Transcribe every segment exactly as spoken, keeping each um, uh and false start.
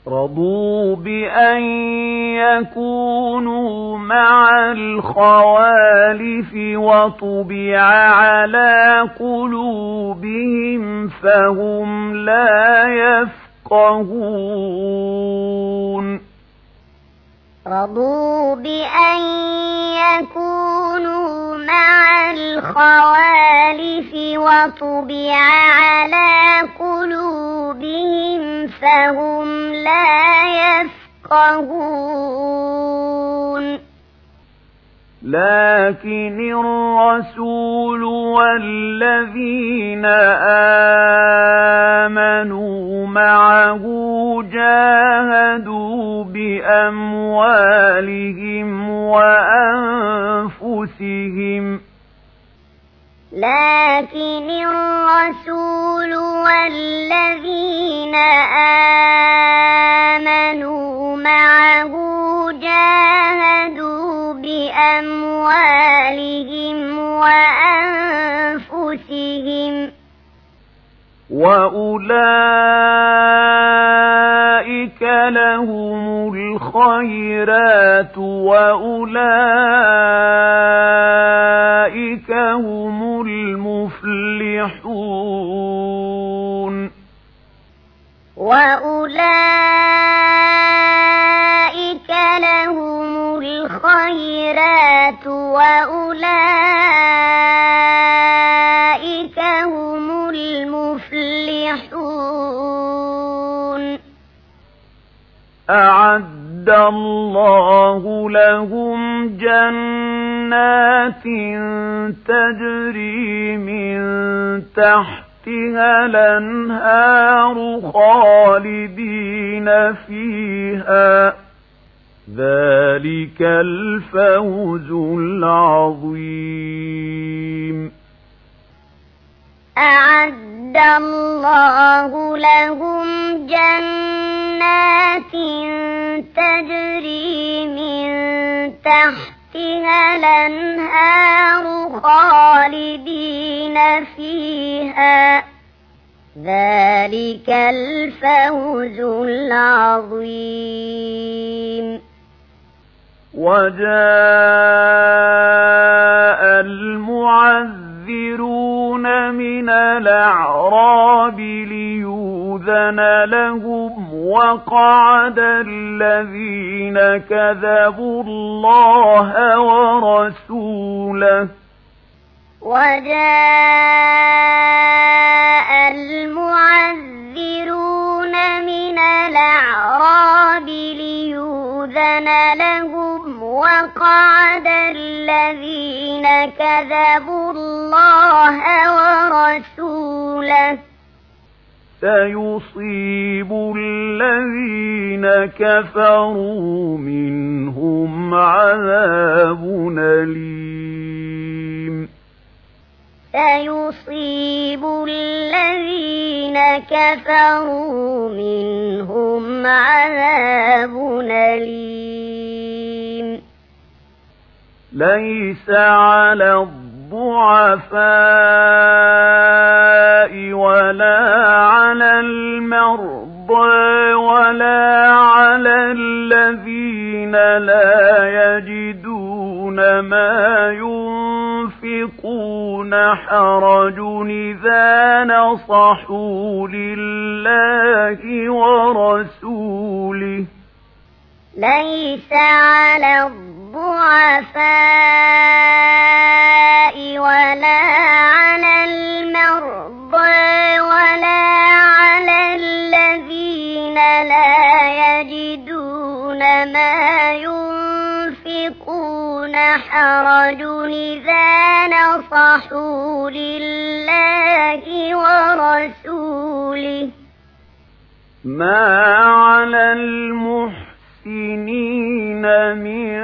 رضوا بأن يكونوا مع الخوالف وطبع على قلوبهم فهم لا يفقهون رضوا بأن يكونوا مع الخوالف وطبع على قلوبهم فهم لا يفقهون لكن الرسول والذين آمنوا معه جاهدوا بأموالهم وأنفسهم لكن الرسول والذين آمنوا معه جاهدوا بأموالهم وأنفسهم وأولئك لهم الخيرات وأولئك هم المفلحون وأولئك لهم الخيرات وأولئك هم المفلحون أعد الله لهم جنات تجري من تحتها الأنهار خالدين فيها ذلك الفوز العظيم أعد الله لهم جنات تجري من تحتها الأنهار خالدين فيها ذلك الفوز العظيم وجاء المعذرون من الأعراب ليؤذن لهم وقعد الذين كذبوا الله ورسوله وجاء المعذرون من الأعراب ليؤذن لهم وقعد الذين كذبوا الله ورسوله سيصيب الذين كفروا منهم عذاب أليم سيصيب الذين كفروا منهم عذاب أليم ليس على الضعفاء ولا على المرضى ولا على الذين لا يجدون ما ينفقون حرج إذا نصحوا لله ورسوله ليس على الضعفاء ولا على المرضى ولا على الذين لا يجدون ما ينفقون حرج إذا نصحوا لله ورسوله ما على المحسنين من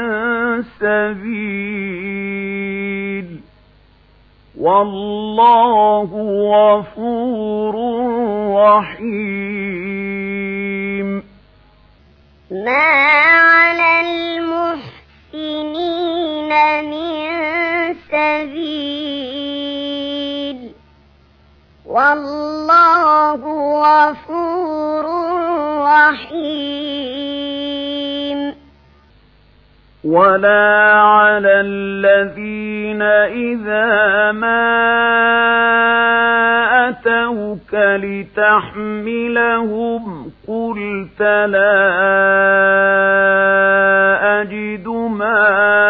سبيل والله غفور رحيم ما على المحسنين من سبيل والله غفور رحيم ولا على الذين إذا ما أتوك لتحملهم قلت لا أجد ما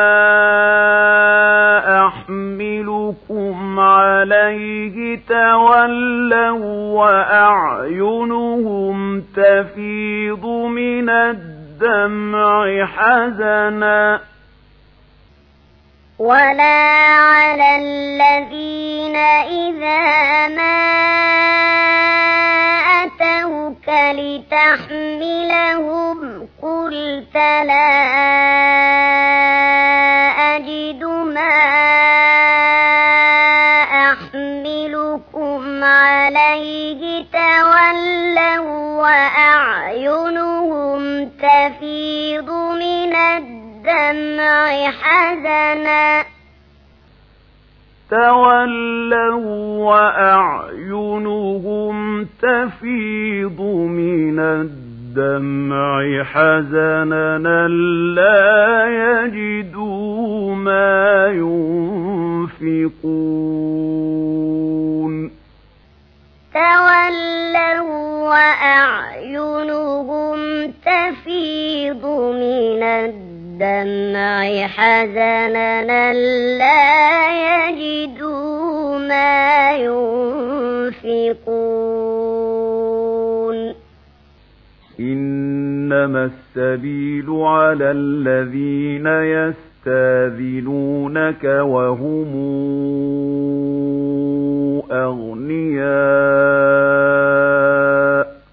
أحملكم عليه تولوا وأعينهم تفيض من الدمع حزنا ولا على الذين إذا ما أتوك لتحملهم قلت لا أجد ما أحملكم عليه تولوا وأعينهم تفيض من الدمع حزنا تولوا وأعينهم تفيض من الدمع حزنا لا يجدوا ما ينفقون تولوا وأعينهم تفيض من الدمع حزنا لا يجدوا ما ينفقون إنما السبيل على الذين يستاذنونك وهم أغنياء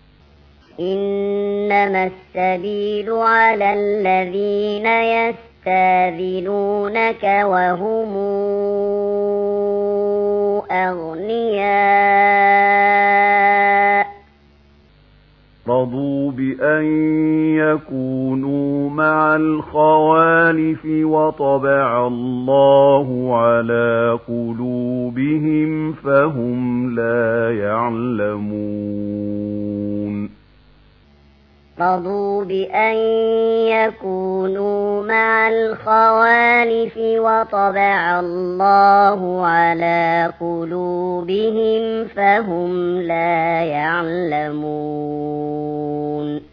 إنما السبيل على الذين يستاذنونك وهم أغنياء رضوا بأن يكونوا مع الخوالف وطبع الله على قلوبهم فهم لا يعلمون رضوا بأن يكونوا مع الخوالف وطبع الله على قلوبهم فهم لا يعلمون